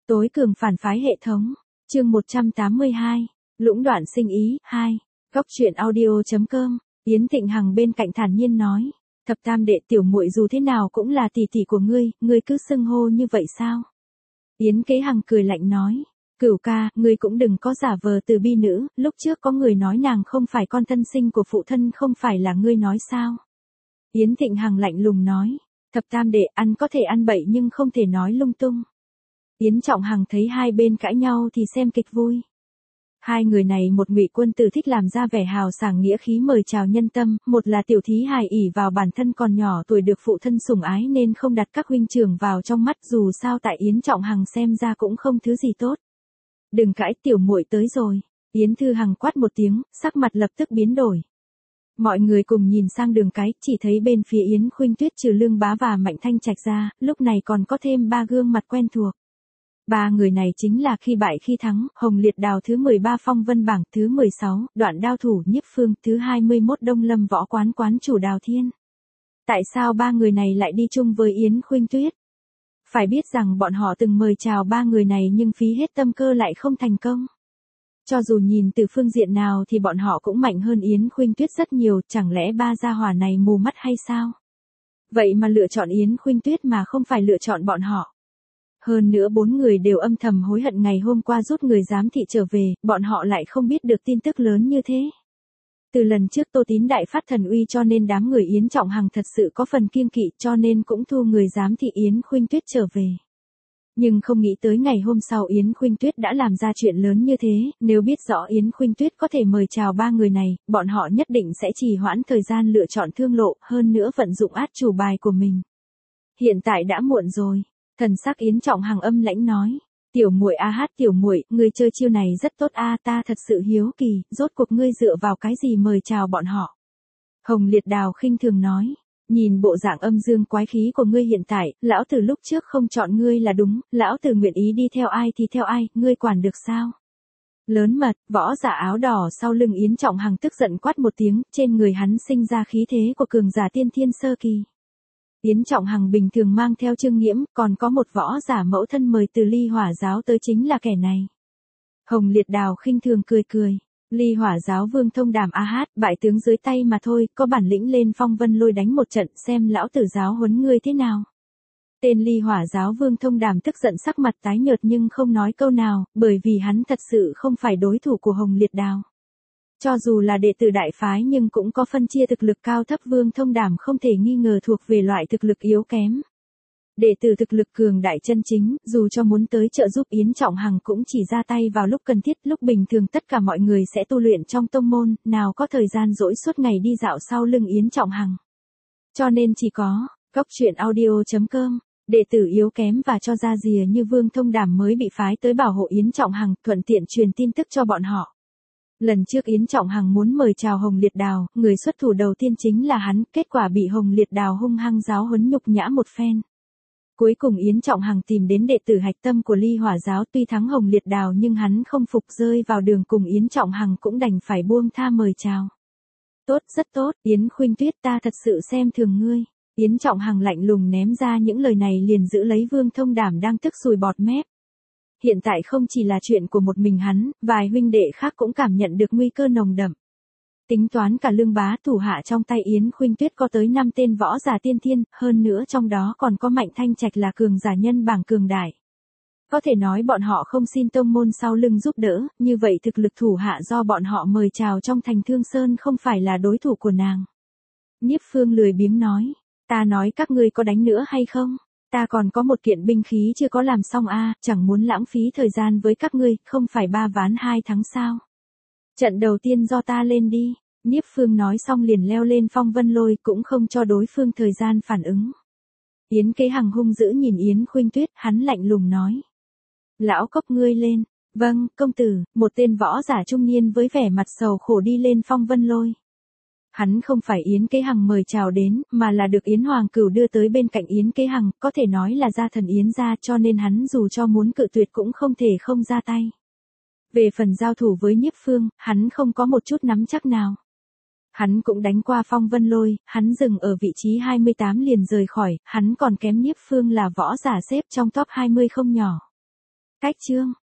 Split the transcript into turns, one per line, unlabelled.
Tối cường phản phái hệ thống. Chương 182. Lũng đoạn sinh ý 2. Góc truyện audio.com. Yến Thịnh Hằng bên cạnh thản nhiên nói, thập tam đệ tiểu muội dù thế nào cũng là tỷ tỷ của ngươi cứ xưng hô như vậy sao? Yến Kế Hằng cười lạnh nói, Cửu ca, ngươi cũng đừng có giả vờ từ bi nữ, lúc trước có người nói nàng không phải con thân sinh của phụ thân, không phải là ngươi nói sao? Yến Thịnh Hằng lạnh lùng nói, thập tam đệ ăn có thể ăn bậy nhưng không thể nói lung tung. Yến Trọng Hằng thấy hai bên cãi nhau thì xem kịch vui. Hai người này, một Ngụy quân tử thích làm ra vẻ hào sảng nghĩa khí mời chào nhân tâm, một là tiểu thí hài ỷ vào bản thân còn nhỏ tuổi được phụ thân sủng ái nên không đặt các huynh trưởng vào trong mắt, dù sao tại Yến Trọng Hằng xem ra cũng không thứ gì tốt. Đừng cãi, tiểu muội tới rồi. Yến Thư Hằng quát một tiếng, sắc mặt lập tức biến đổi. Mọi người cùng nhìn sang đường cái, chỉ thấy bên phía Yến Khuynh Tuyết trừ Lương Bá và Mạnh Thanh Trạch ra, lúc này còn có thêm ba gương mặt quen thuộc. Ba người này chính là khi bại khi thắng, Hồng Liệt Đào thứ 13 Phong Vân Bảng, thứ 16, Đoạn Đao Thủ Nhiếp Phương, thứ 21 Đông Lâm Võ Quán quán chủ Đào Thiên. Tại sao ba người này lại đi chung với Yến Khuynh Tuyết? Phải biết rằng bọn họ từng mời chào ba người này nhưng phí hết tâm cơ lại không thành công. Cho dù nhìn từ phương diện nào thì bọn họ cũng mạnh hơn Yến Khuynh Tuyết rất nhiều, chẳng lẽ ba gia hỏa này mù mắt hay sao? Vậy mà lựa chọn Yến Khuynh Tuyết mà không phải lựa chọn bọn họ. Hơn nữa bốn người đều âm thầm hối hận ngày hôm qua rút người giám thị trở về, bọn họ lại không biết được tin tức lớn như thế. Từ lần trước Tô Tín đại phát thần uy cho nên đám người Yến Trọng Hằng thật sự có phần kiêng kỵ, cho nên cũng thu người giám thị Yến Khuynh Tuyết trở về. Nhưng không nghĩ tới ngày hôm sau Yến Khuynh Tuyết đã làm ra chuyện lớn như thế, nếu biết rõ Yến Khuynh Tuyết có thể mời chào ba người này, bọn họ nhất định sẽ trì hoãn thời gian lựa chọn thương lộ, hơn nữa vận dụng át chủ bài của mình. Hiện tại đã muộn rồi. Thần sắc Yến Trọng Hằng âm lãnh nói, tiểu muội tiểu muội, ngươi chơi chiêu này rất tốt ta thật sự hiếu kỳ, rốt cuộc ngươi dựa vào cái gì mời chào bọn họ? Hồng Liệt Đào khinh thường nói, nhìn bộ dạng âm dương quái khí của ngươi hiện tại, lão tử lúc trước không chọn ngươi là đúng, lão tử nguyện ý đi theo ai thì theo ai, ngươi quản được sao? Lớn mật, võ giả áo đỏ sau lưng Yến Trọng Hằng tức giận quát một tiếng, trên người hắn sinh ra khí thế của cường giả tiên thiên sơ kỳ. Yến Trọng Hằng bình thường mang theo Trương Nghiễm, còn có một võ giả mẫu thân mời từ Ly Hỏa giáo tới chính là kẻ này. Hồng Liệt Đào khinh thường cười. Ly Hỏa giáo Vương Thông Đàm bại tướng dưới tay mà thôi, có bản lĩnh lên Phong Vân Lôi đánh một trận xem lão tử giáo huấn ngươi thế nào. Tên Ly Hỏa giáo Vương Thông Đàm tức giận sắc mặt tái nhợt nhưng không nói câu nào, bởi vì hắn thật sự không phải đối thủ của Hồng Liệt Đào. Cho dù là đệ tử đại phái nhưng cũng có phân chia thực lực cao thấp, Vương Thông Đàm không thể nghi ngờ thuộc về loại thực lực yếu kém. Đệ tử thực lực cường đại chân chính, dù cho muốn tới trợ giúp Yến Trọng Hằng cũng chỉ ra tay vào lúc cần thiết, lúc bình thường tất cả mọi người sẽ tu luyện trong tông môn, nào có thời gian rỗi suốt ngày đi dạo sau lưng Yến Trọng Hằng. Cho nên chỉ có, góc truyện audio.com, đệ tử yếu kém và cho ra rìa như Vương Thông Đàm mới bị phái tới bảo hộ Yến Trọng Hằng, thuận tiện truyền tin tức cho bọn họ. Lần trước Yến Trọng Hằng muốn mời chào Hồng Liệt Đào, người xuất thủ đầu tiên chính là hắn, kết quả bị Hồng Liệt Đào hung hăng giáo huấn nhục nhã một phen. Cuối cùng Yến Trọng Hằng tìm đến đệ tử hạch tâm của Ly Hỏa giáo, tuy thắng Hồng Liệt Đào nhưng hắn không phục, rơi vào đường cùng Yến Trọng Hằng cũng đành phải buông tha mời chào. Tốt, rất tốt, Yến Khuynh Tuyết, ta thật sự xem thường ngươi. Yến Trọng Hằng lạnh lùng ném ra những lời này liền giữ lấy Vương Thông Đàm đang tức sùi bọt mép. Hiện tại không chỉ là chuyện của một mình hắn, vài huynh đệ khác cũng cảm nhận được nguy cơ nồng đậm. Tính toán cả Lương Bá thủ hạ trong tay Yến Khuynh Tuyết có tới 5 tên võ giả tiên thiên, hơn nữa trong đó còn có Mạnh Thanh Trạch là cường giả nhân bảng cường đại. Có thể nói bọn họ không xin tông môn sau lưng giúp đỡ, như vậy thực lực thủ hạ do bọn họ mời chào trong thành Thương Sơn không phải là đối thủ của nàng. Nhiếp Phương lười biếng nói, ta nói các ngươi có đánh nữa hay không? Ta còn có một kiện binh khí chưa có làm xong chẳng muốn lãng phí thời gian với các ngươi, không phải 3 ván 2 thắng sao? Trận đầu tiên do ta lên đi. Nhiếp Phương nói xong liền leo lên Phong Vân Lôi, cũng không cho đối phương thời gian phản ứng. Yến Kế Hằng hung dữ nhìn Yến Khuynh Tuyết, hắn lạnh lùng nói. Lão Cốc, ngươi lên. Vâng, công tử, một tên võ giả trung niên với vẻ mặt sầu khổ đi lên Phong Vân Lôi. Hắn không phải Yến Kế Hằng mời chào đến, mà là được Yến Hoàng Cửu đưa tới bên cạnh Yến Kế Hằng, có thể nói là gia thần Yến gia, cho nên hắn dù cho muốn cự tuyệt cũng không thể không ra tay. Về phần giao thủ với Nhiếp Phương, hắn không có một chút nắm chắc nào. Hắn cũng đánh qua Phong Vân Lôi, hắn dừng ở vị trí 28 liền rời khỏi, hắn còn kém Nhiếp Phương là võ giả xếp trong top 20 không nhỏ. Cách chương